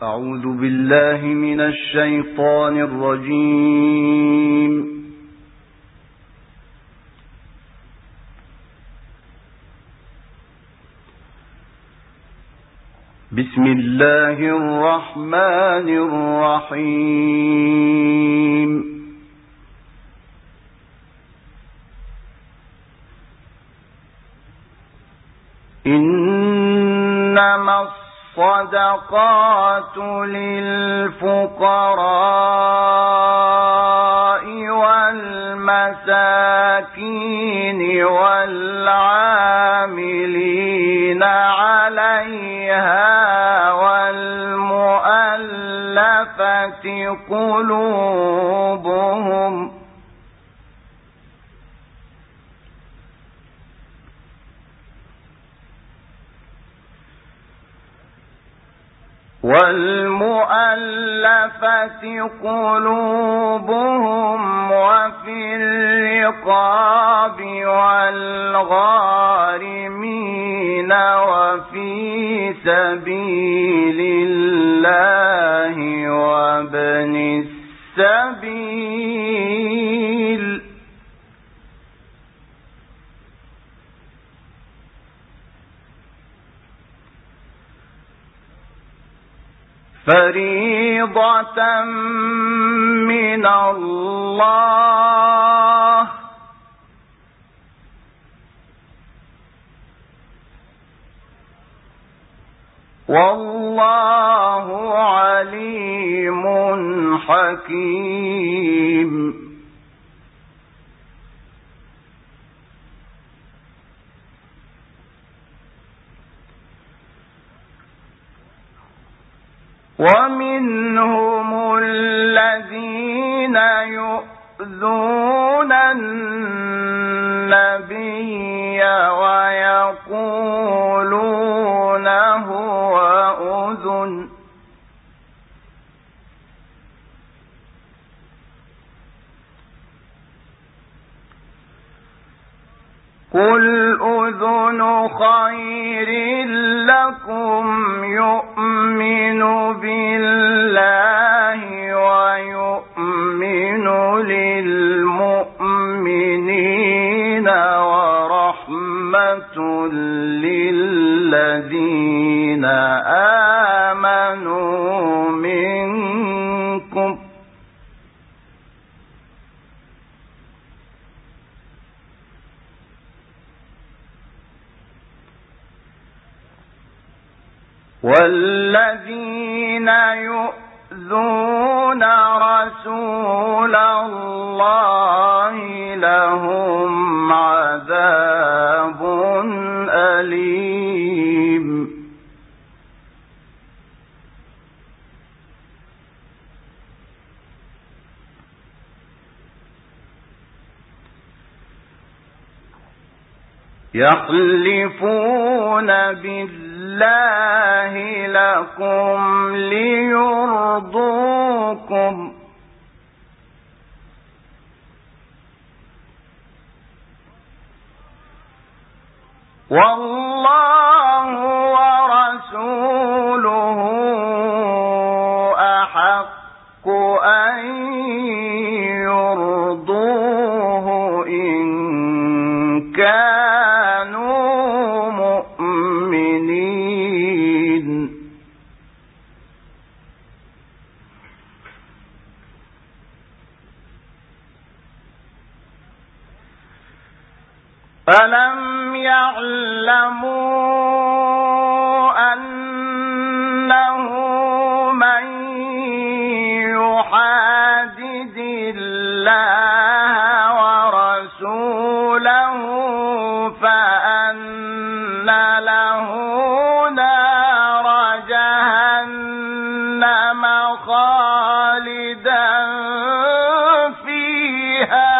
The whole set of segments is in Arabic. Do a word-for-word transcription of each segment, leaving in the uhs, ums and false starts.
أعوذ بالله من الشيطان الرجيم. بسم الله الرحمن الرحيم. إنما الصدقات للفقراء والمساكين والعاملين عليها والمؤلفة قلوبهم والمؤلفة قلوبهم وفي الرقاب والغارمين وفي سبيل الله وابن السبيل فريضة من الله والله عليم حكيم. ومنهم الذين يؤذون النبي ويقولون هو أذن قل أذن خير لكم يؤمن بالله ويؤمن للمؤمنين ورحمة للذين آمنوا منكم والذين يؤذون رسول الله لهم عذاب أليم. يحلفون بالله الله لكم ليرضوكم والله ورسوله أحق أن يرضوه إن كانوا مؤمنين. فلم يعلموا أنه من يحادد الله ورسوله فأن له نار جهنم خالدا فيها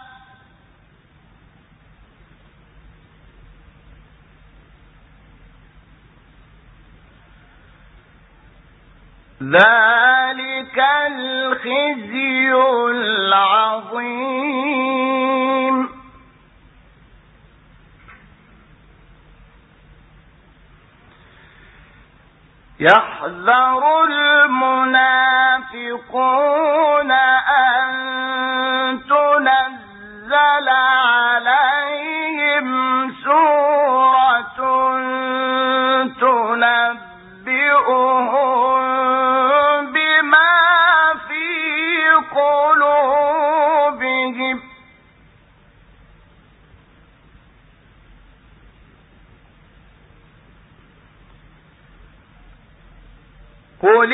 ذلك الخزي العظيم. يحذر يستحقون أن تنزل عليهم سورة تنبئهم بما في قلوبهم قل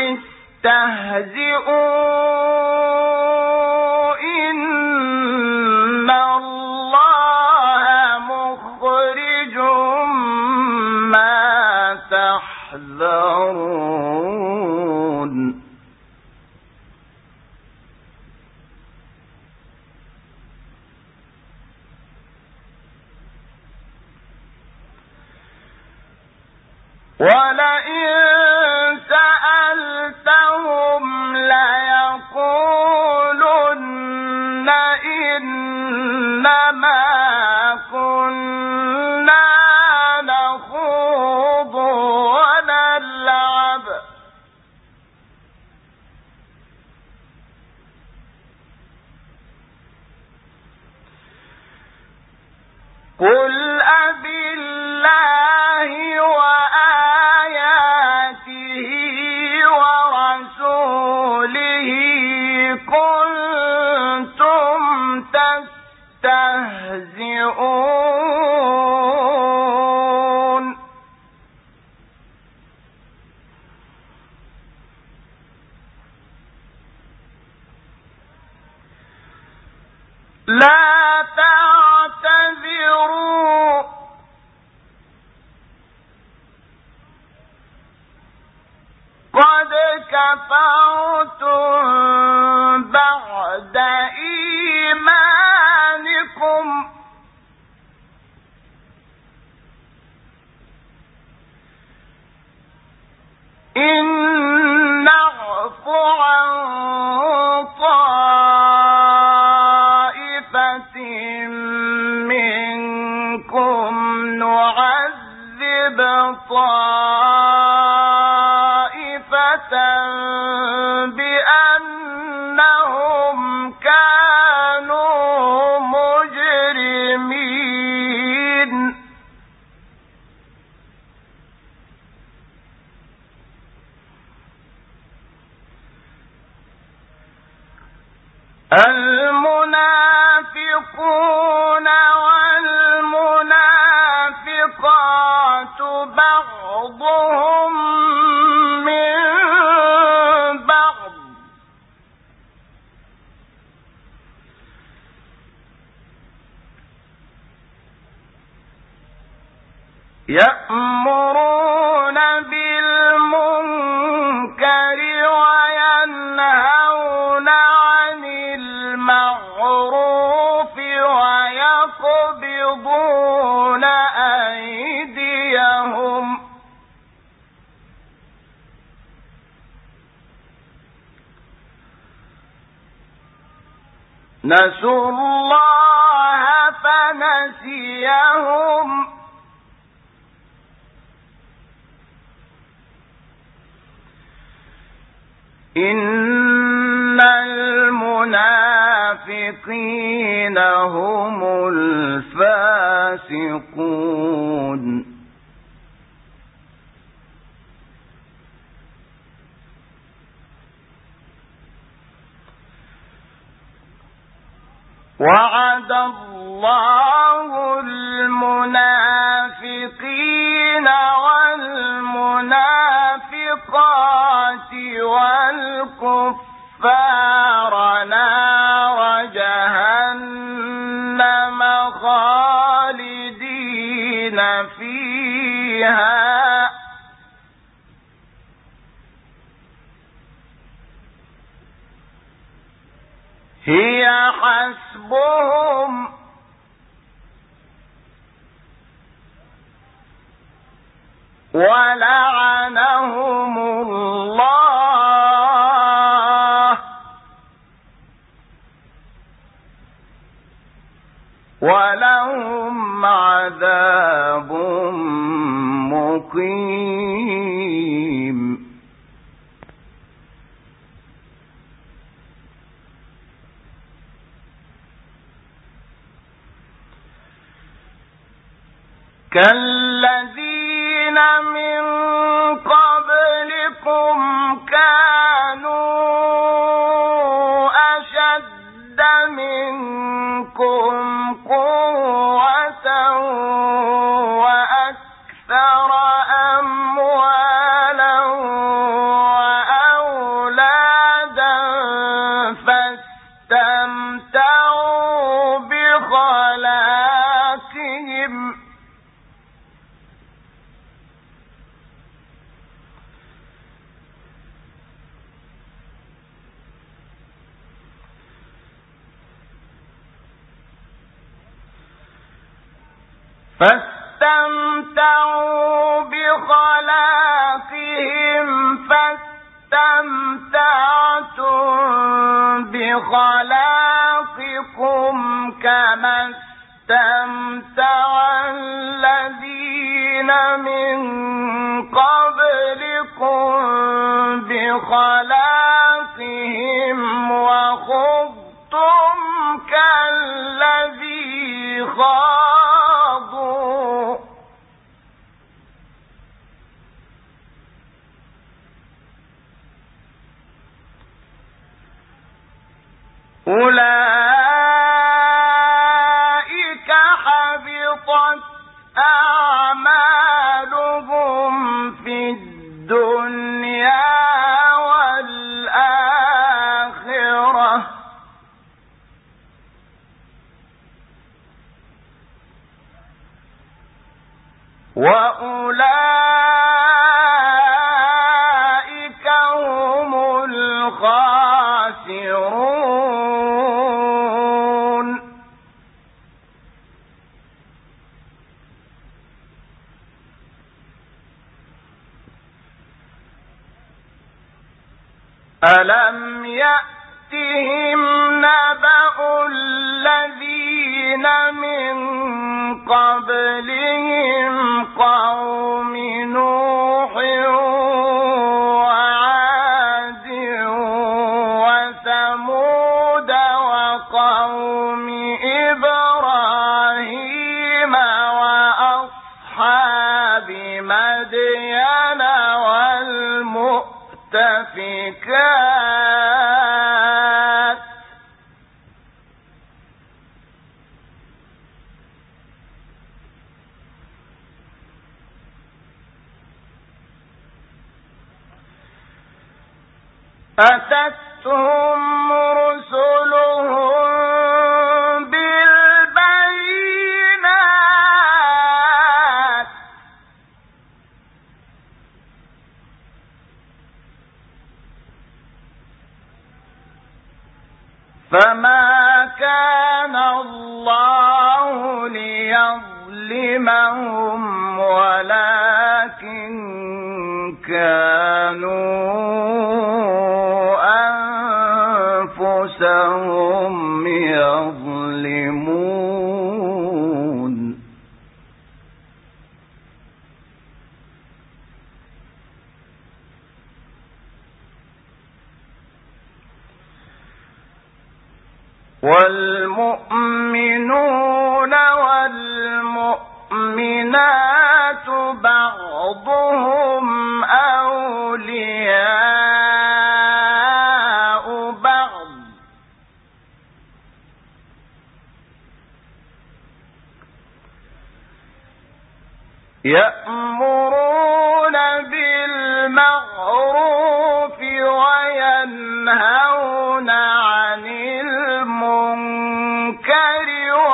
استهزئوا إن الله مخرج ما تحذرون ولئن سألتهم ليقولن إنما كنا نخوض ونلعب قل أبالله وآياته ورسوله كنتم تستهزئون لا تعتذروا قد كفرتم بعد إيمانكم إن نعف عن طائفة منكم نعذب طائفة بأنهم كانوا مجرمين المنافقون والمنافقات بعضهم من بعض يأمرون بالمنكر وينهون عن المعروف ويقبضون أيديهم نسوا الله فنسيهم إن المنافقين هم الفاسقون وعد الله المنافقين والمنافقات والكفار نار جهنم خالدين فيها هي حسبهم ولعنهم الله ولهم عذاب مقيم كالذين من قبلكم كانوا أشد منكم قوة وأكثر أموالا وأولادا فاستمتعوا بخلاقهم فاستمتعوا بخلاقهم فاستمتعتم بخلاقكم كما استمتع الذين من قبلكم بخلاقهم وخضتم كالذي خاضوا أولئك حبطت أعمالهم في الدنيا والآخرة وأولئك هم الخاسرون ألم يأتهم نبأ الذين من قبلهم قوم نوح وعاد وثمود وقوم إبراهيم وأصحاب مدين والمؤتفكات أتتهم رسلهم بالبينات فما كان الله ليظلمهم ولكن كانوا أنفسهم يظلمون والمؤمنون والمؤمنات بعضهم أولياء بعض يأمرون بالمعروف وينهون عن المنكر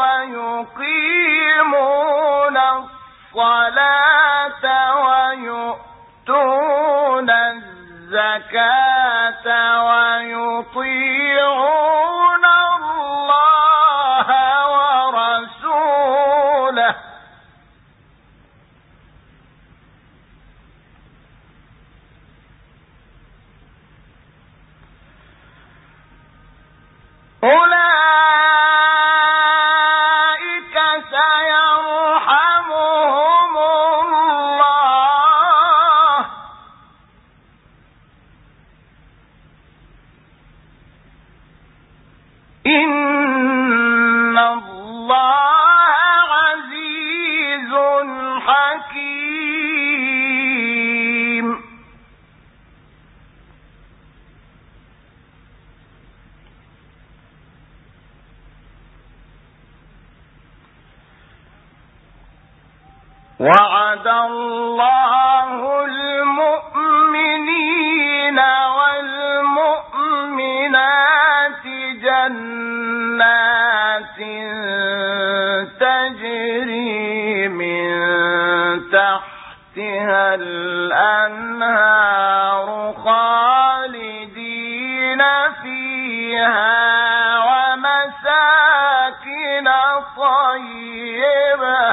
ويقيمون الصلاة ويؤتون الزكاة ويطيعون الله ورسوله أولئك سيرحمهم الله إن الله عزيز وعد الله المؤمنين والمؤمنات جنات تجري من تحتها الأنهار خالدين فيها ومساكن طيبة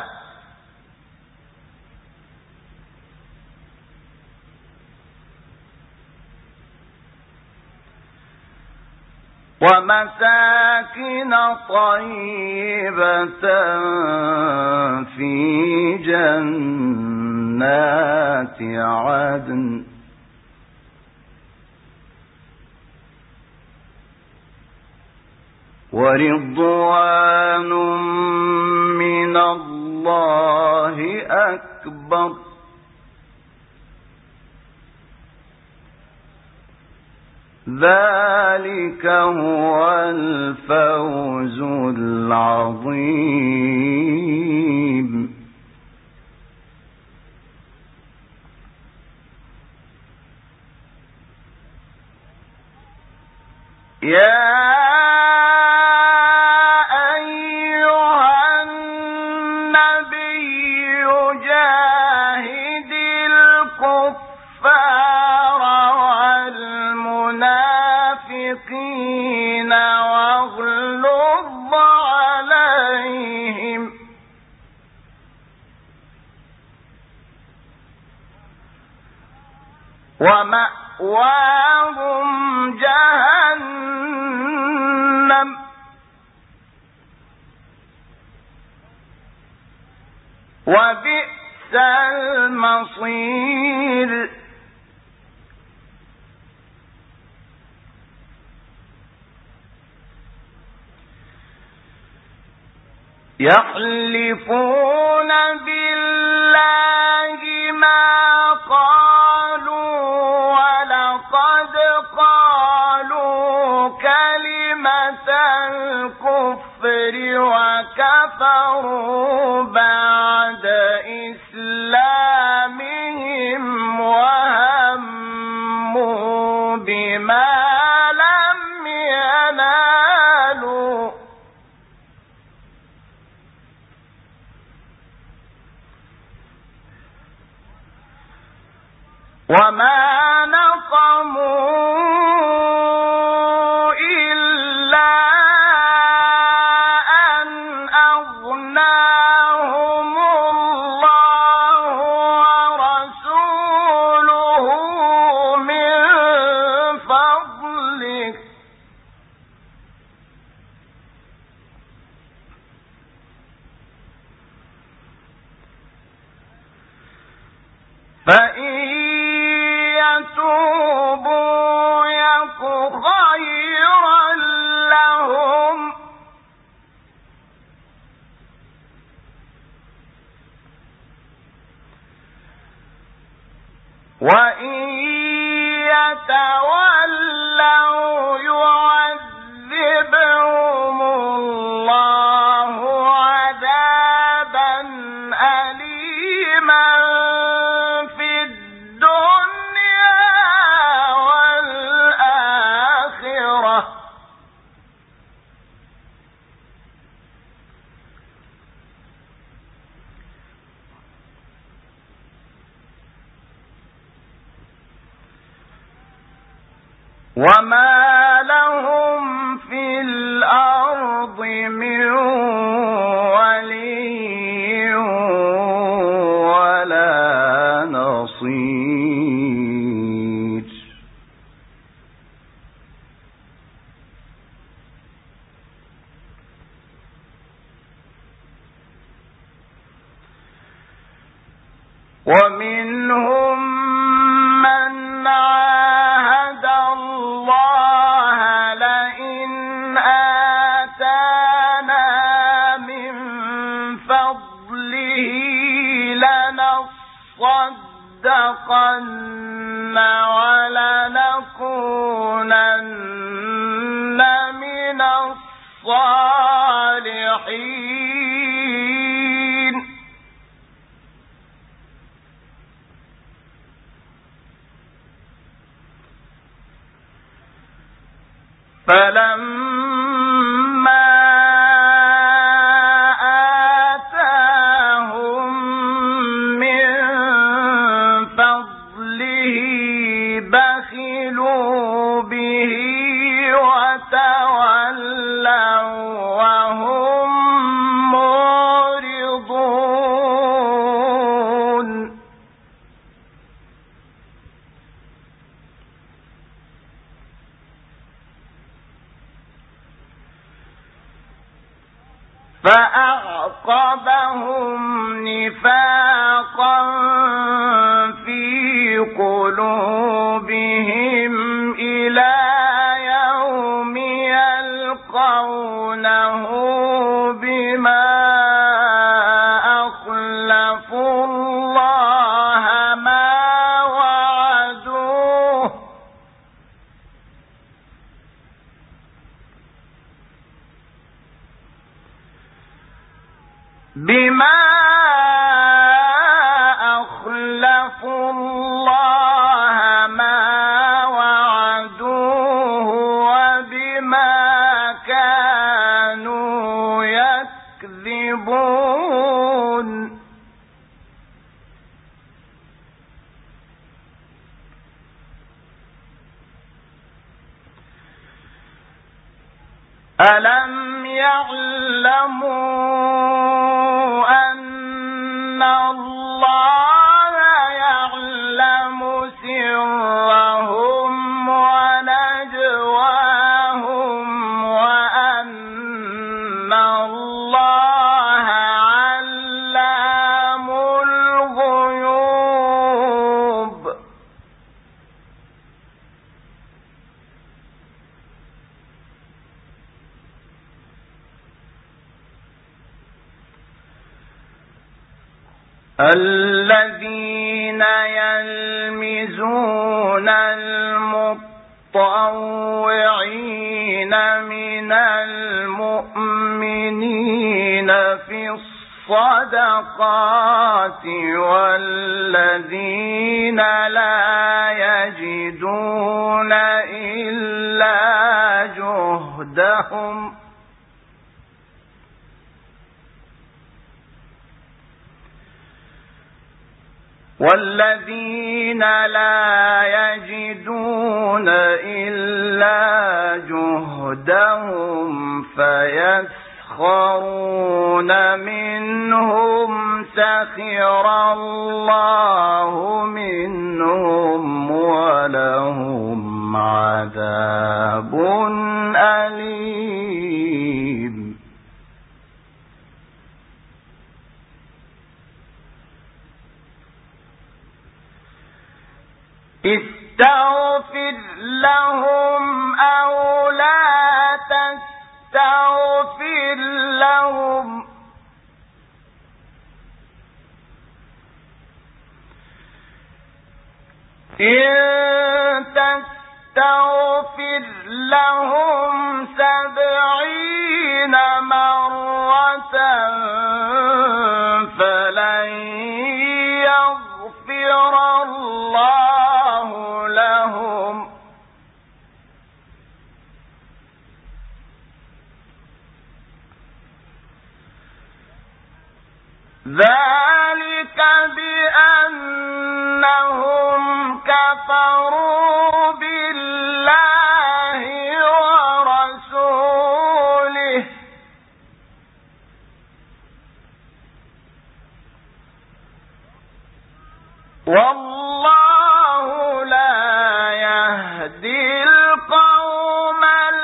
ومساكن طيبة في جنات عدن ورضوان من الله أكبر ذلك هو الفوز العظيم. يا أيها النبي جاهد الكفار والمنافقين واغلظ عليهم ومأواهم جهنم وبئس المصير. يحلفون بالله ما قالوا ولقد قالوا كلمة الكفر وكفروا بعد إسلامهم وهموا بما لم ينالوا وما نقموا إلا أن أغناهم الله ورسوله من فضله فإن يتوبوا يك خيرا لهم وإن يتولوا يعذبهم الله عذابا أليما وما لهم في الأرض من ولي ولا نصير. ومنهم من عاهد الله لئن آتانا من فضله لنصدقن ولنكونن من الصالحين. فلما آتاهم من فضله بخلوا به وتولوا وهم معرضون فأعقبهم نفاقا في قلوبهم إلى يوم يلقونه بما أخلفوا الله ما وعدوه بما أخلفوا الله ما وعدوه وبما كانوا يكذبون ألم يعلموا أن الله يعلم سرهم ونجواهم وأن الله علام الغيوب الذين يلمزون المطوعين من المؤمنين في الصدقات والذين لا يجدون إلا جهدهم والذين لا يجدون إلا جهدهم فيسخرون منهم سخر الله منهم ولهم عذاب أليم استغفر لهم أو لا تستغفر لهم إن تستغفر لهم سبعين مرة فلن يغفر الله لهم ذلك بأنهم كفروا بالله ورسوله والله لا يهدي القوم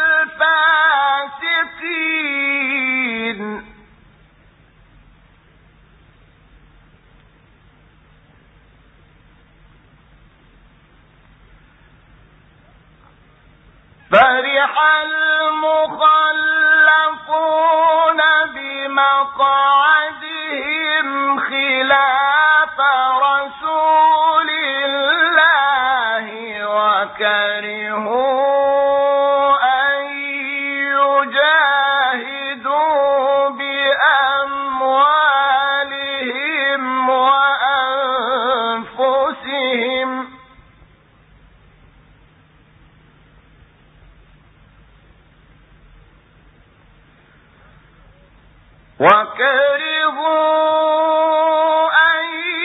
الفاسقين فرح المخلفون بمقعدهم خلاف رسول الله وكرهوا أن يجاهدوا بأموالهم وأنفسهم وكرهوا أن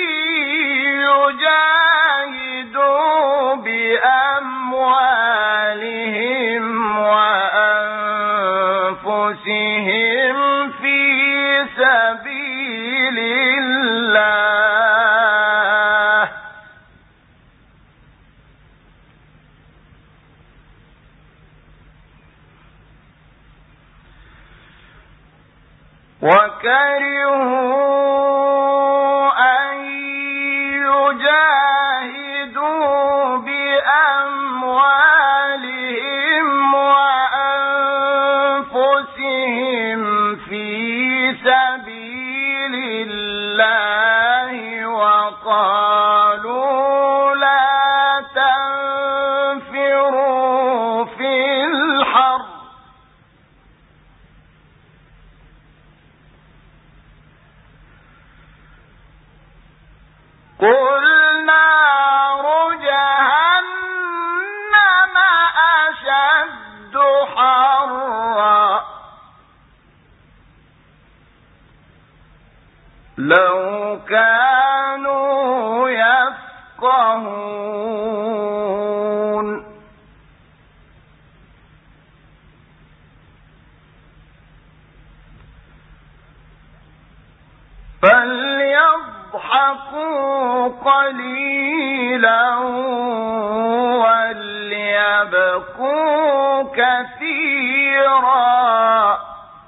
يجاهدوا بأموالهم وأنفسهم في سبيل الله وكرهوا أن يجاهدوا بأموالهم وأنفسهم في سبيل الله وقالوا لا تنفروا في الحر قل نار جهنم أشد حرا لو كانوا يفقهون فليضحكوا قليلا وليبكوا كثيرا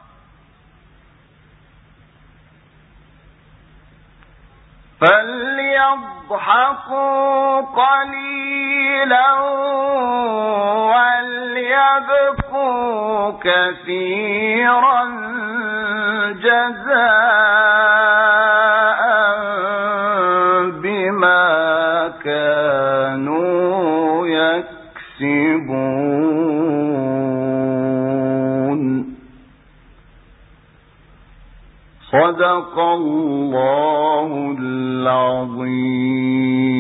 فليضحكوا قليلا وليبكوا كثيرا جزاء بما كانوا يكسبون. صدق الله العظيم.